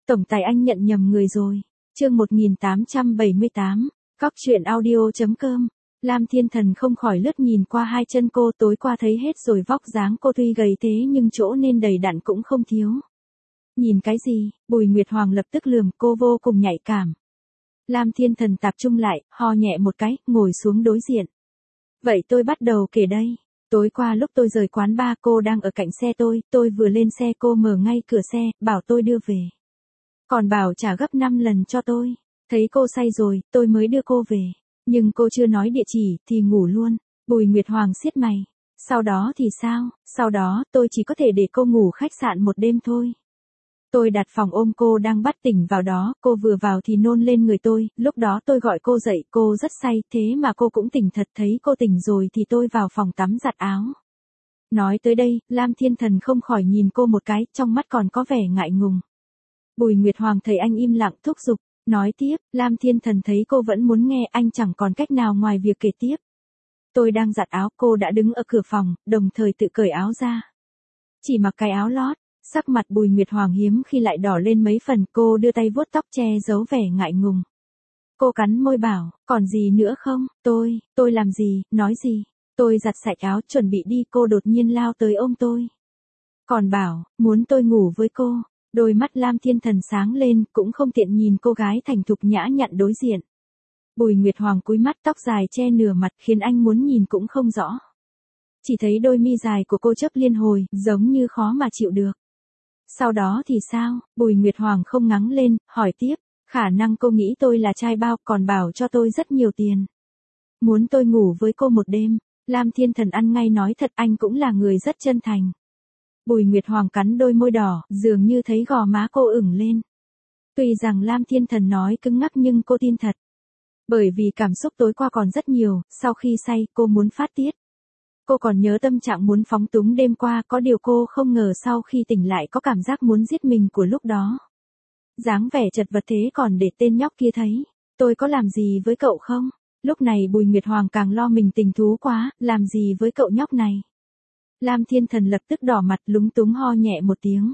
Tổng tài anh nhận nhầm người rồi. Chương 1878, cóc.audio.com. Lam Thiên Thần không khỏi lướt nhìn qua hai chân cô, tối qua thấy hết rồi, vóc dáng cô tuy gầy thế nhưng chỗ nên đầy đặn cũng không thiếu. Nhìn cái gì? Bùi Nguyệt Hoàng lập tức lườm, cô vô cùng nhạy cảm. Lam Thiên Thần tập trung lại, ho nhẹ một cái, ngồi xuống đối diện. Vậy tôi bắt đầu kể đây. Tối qua lúc tôi rời quán bar, cô đang ở cạnh xe tôi vừa lên xe cô mở ngay cửa xe, bảo tôi đưa về. Còn bảo trả gấp 5 lần cho tôi. Thấy cô say rồi, tôi mới đưa cô về. Nhưng cô chưa nói địa chỉ, thì ngủ luôn. Bùi Nguyệt Hoàng siết mày. Sau đó thì sao? Sau đó, tôi chỉ có thể để cô ngủ khách sạn một đêm thôi. Tôi đặt phòng ôm cô đang bắt tỉnh vào đó, cô vừa vào thì nôn lên người tôi, lúc đó tôi gọi cô dậy, cô rất say, thế mà cô cũng tỉnh thật, thấy cô tỉnh rồi thì tôi vào phòng tắm giặt áo. Nói tới đây, Lam Thiên Thần không khỏi nhìn cô một cái, trong mắt còn có vẻ ngại ngùng. Bùi Nguyệt Hoàng thấy anh im lặng thúc giục, nói tiếp, Lam Thiên Thần thấy cô vẫn muốn nghe, anh chẳng còn cách nào ngoài việc kể tiếp. Tôi đang giặt áo, cô đã đứng ở cửa phòng, đồng thời tự cởi áo ra. Chỉ mặc cái áo lót. Sắc mặt Bùi Nguyệt Hoàng hiếm khi lại đỏ lên mấy phần, cô đưa tay vuốt tóc che giấu vẻ ngại ngùng. Cô cắn môi bảo, còn gì nữa không? Tôi làm gì, nói gì? Tôi giặt sạch áo chuẩn bị đi, cô đột nhiên lao tới ôm tôi. Còn bảo, muốn tôi ngủ với cô. Đôi mắt Lam Thiên Thần sáng lên, cũng không tiện nhìn cô gái thành thục nhã nhặn đối diện. Bùi Nguyệt Hoàng cúi mắt, tóc dài che nửa mặt khiến anh muốn nhìn cũng không rõ. Chỉ thấy đôi mi dài của cô chớp liên hồi, giống như khó mà chịu được. Sau đó thì sao? Bùi Nguyệt Hoàng không ngắng lên, hỏi tiếp. Khả năng cô nghĩ tôi là trai bao, còn bảo cho tôi rất nhiều tiền. Muốn tôi ngủ với cô một đêm. Lam Thiên Thần ăn ngay nói thật, anh cũng là người rất chân thành. Bùi Nguyệt Hoàng cắn đôi môi đỏ, dường như thấy gò má cô ửng lên. Tuy rằng Lam Thiên Thần nói cứng ngắc nhưng cô tin thật. Bởi vì cảm xúc tối qua còn rất nhiều, sau khi say cô muốn phát tiết. Cô còn nhớ tâm trạng muốn phóng túng đêm qua, có điều cô không ngờ sau khi tỉnh lại có cảm giác muốn giết mình của lúc đó. Dáng vẻ chật vật thế còn để tên nhóc kia thấy. Tôi có làm gì với cậu không? Lúc này Bùi Nguyệt Hoàng càng lo mình tình thú quá, làm gì với cậu nhóc này? Lam Thiên Thần lập tức đỏ mặt lúng túng ho nhẹ một tiếng.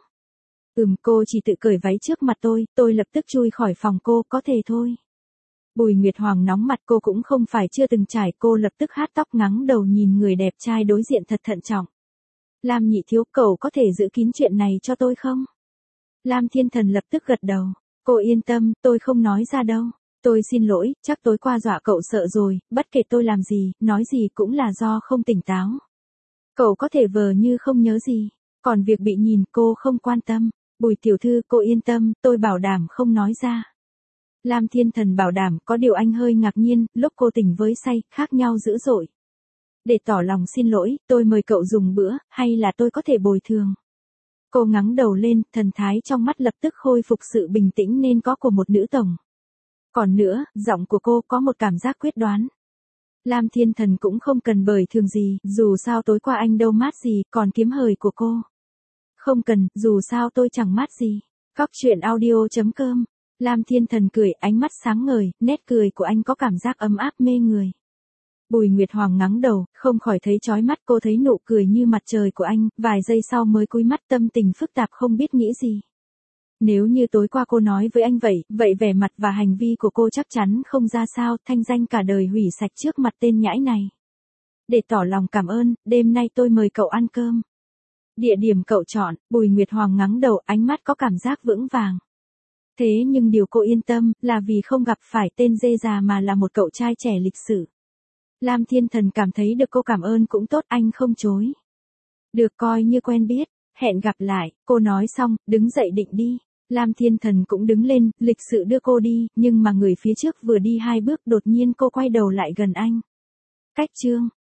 Cô chỉ tự cởi váy trước mặt tôi lập tức chui khỏi phòng cô, có thể thôi. Bùi Nguyệt Hoàng nóng mặt, cô cũng không phải chưa từng trải, cô lập tức hát tóc ngắng đầu nhìn người đẹp trai đối diện thật thận trọng. Lam nhị thiếu, cậu có thể giữ kín chuyện này cho tôi không? Lam Thiên Thần lập tức gật đầu. Cô yên tâm, tôi không nói ra đâu. Tôi xin lỗi, chắc tối qua dọa cậu sợ rồi, bất kể tôi làm gì, nói gì cũng là do không tỉnh táo. Cậu có thể vờ như không nhớ gì, còn việc bị nhìn cô không quan tâm. Bùi tiểu thư, cô yên tâm, tôi bảo đảm không nói ra. Lam Thiên Thần bảo đảm, có điều anh hơi ngạc nhiên, lúc cô tỉnh với say, khác nhau dữ dội. Để tỏ lòng xin lỗi, tôi mời cậu dùng bữa, hay là tôi có thể bồi thường? Cô ngắng đầu lên, thần thái trong mắt lập tức khôi phục sự bình tĩnh nên có của một nữ tổng. Còn nữa, giọng của cô có một cảm giác quyết đoán. Lam Thiên Thần cũng không cần bồi thường gì, dù sao tối qua anh đâu mát gì, còn kiếm hời của cô. Không cần, dù sao tôi chẳng mát gì. cóc.audio.com. Lam Thiên Thần cười, ánh mắt sáng ngời, nét cười của anh có cảm giác ấm áp mê người. Bùi Nguyệt Hoàng ngắng đầu, không khỏi thấy chói mắt, cô thấy nụ cười như mặt trời của anh, vài giây sau mới cúi mắt, tâm tình phức tạp không biết nghĩ gì. Nếu như tối qua cô nói với anh vậy vẻ mặt và hành vi của cô chắc chắn không ra sao, thanh danh cả đời hủy sạch trước mặt tên nhãi này. Để tỏ lòng cảm ơn, đêm nay tôi mời cậu ăn cơm. Địa điểm cậu chọn, Bùi Nguyệt Hoàng ngắng đầu, ánh mắt có cảm giác vững vàng. Thế nhưng điều cô yên tâm, là vì không gặp phải tên dê già mà là một cậu trai trẻ lịch sự. Lam Thiên Thần cảm thấy được cô cảm ơn cũng tốt, anh không chối. Được, coi như quen biết, hẹn gặp lại, cô nói xong, đứng dậy định đi. Lam Thiên Thần cũng đứng lên, lịch sự đưa cô đi, nhưng mà người phía trước vừa đi 2 bước đột nhiên cô quay đầu lại gần anh. Cách chương.